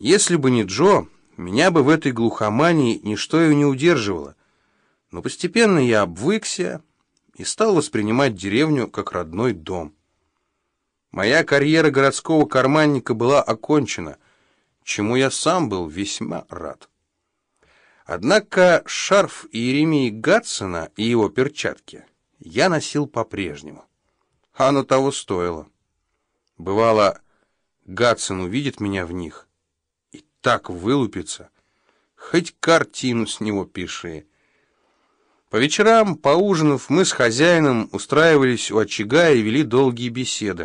Если бы не Джо, меня бы в этой глухомании ничто и не удерживало. Но постепенно я обвыкся и стал воспринимать деревню как родной дом. Моя карьера городского карманника была окончена, чему я сам был весьма рад. Однако шарф Иеремии Гатсона и его перчатки я носил по-прежнему. А оно того стоило. Бывало, Гатсон увидит меня в них и так вылупится, хоть картину с него пиши. По вечерам, поужинав, мы с хозяином устраивались у очага и вели долгие беседы.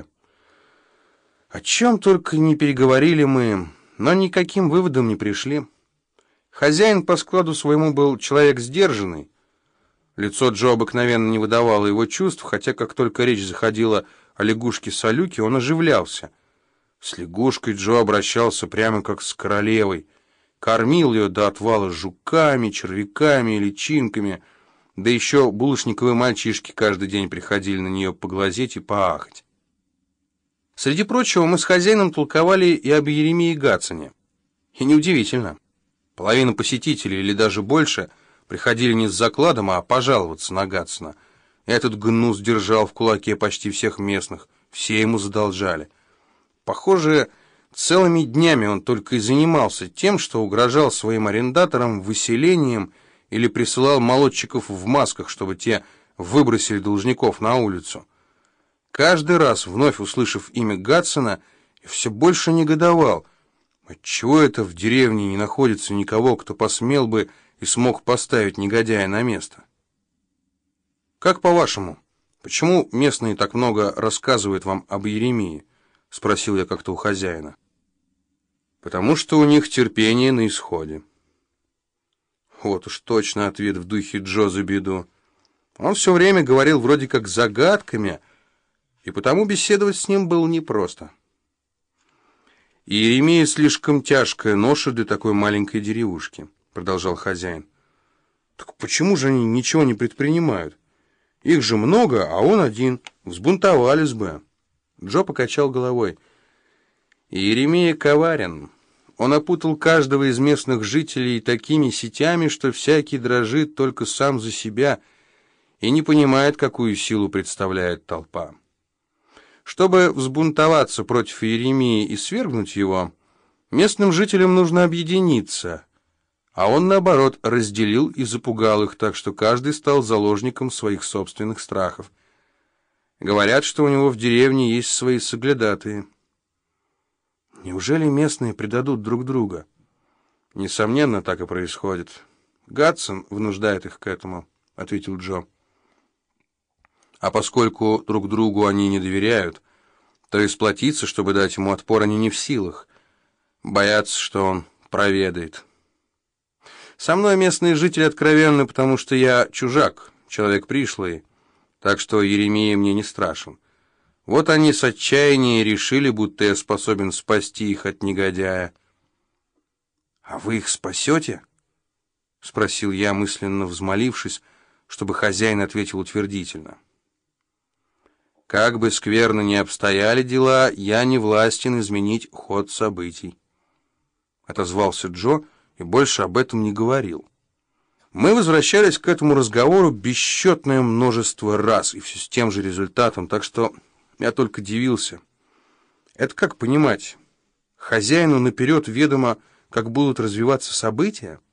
О чем только не переговорили мы, но никаким выводом не пришли. Хозяин по складу своему был человек сдержанный. Лицо Джо обыкновенно не выдавало его чувств, хотя как только речь заходила о лягушке-салюке, он оживлялся. С лягушкой Джо обращался прямо как с королевой. Кормил ее до отвала жуками, червяками и личинками, да еще булочниковые мальчишки каждый день приходили на нее поглазеть и поахать. Среди прочего, мы с хозяином толковали и об Иеремии Гатсоне. И неудивительно. Половина посетителей, или даже больше, приходили не с закладом, а пожаловаться на Гатсона. Этот гнус держал в кулаке почти всех местных, все ему задолжали. Похоже, целыми днями он только и занимался тем, что угрожал своим арендаторам выселением или присылал молодчиков в масках, чтобы те выбросили должников на улицу. Каждый раз, вновь услышав имя Гатсона, я все больше негодовал. Отчего это в деревне не находится никого, кто посмел бы и смог поставить негодяя на место? «Как по-вашему, почему местные так много рассказывают вам об Иеремии?» — спросил я как-то у хозяина. «Потому что у них терпение на исходе». Вот уж точно ответ в духе Джо за беду. Он все время говорил вроде как загадками, и потому беседовать с ним было непросто. «Иеремия слишком тяжкая ноша для такой маленькой деревушки», — продолжал хозяин. «Так почему же они ничего не предпринимают? Их же много, а он один. Взбунтовались бы». Джо покачал головой. «Иеремия коварен. Он опутал каждого из местных жителей такими сетями, что всякий дрожит только сам за себя и не понимает, какую силу представляет толпа. Чтобы взбунтоваться против Иеремии и свергнуть его, местным жителям нужно объединиться, а он, наоборот, разделил и запугал их так, что каждый стал заложником своих собственных страхов. Говорят, что у него в деревне есть свои соглядатые». «Неужели местные предадут друг друга?» «Несомненно, так и происходит. Гатсон вынуждает их к этому», — ответил Джо. «А поскольку друг другу они не доверяют, то и сплотиться, чтобы дать ему отпор, они не в силах. Боятся, что он проведает. Со мной местные жители откровенны, потому что я чужак, человек пришлый, так что Иеремия мне не страшен. Вот они с отчаяния решили, будто я способен спасти их от негодяя». «А вы их спасете?» — спросил я, мысленно взмолившись, чтобы хозяин ответил утвердительно. «Как бы скверно ни обстояли дела, я не властен изменить ход событий», — отозвался Джо и больше об этом не говорил. Мы возвращались к этому разговору бесчетное множество раз, и все с тем же результатом, так что я только дивился. Это как понимать? Хозяину наперед ведомо, как будут развиваться события?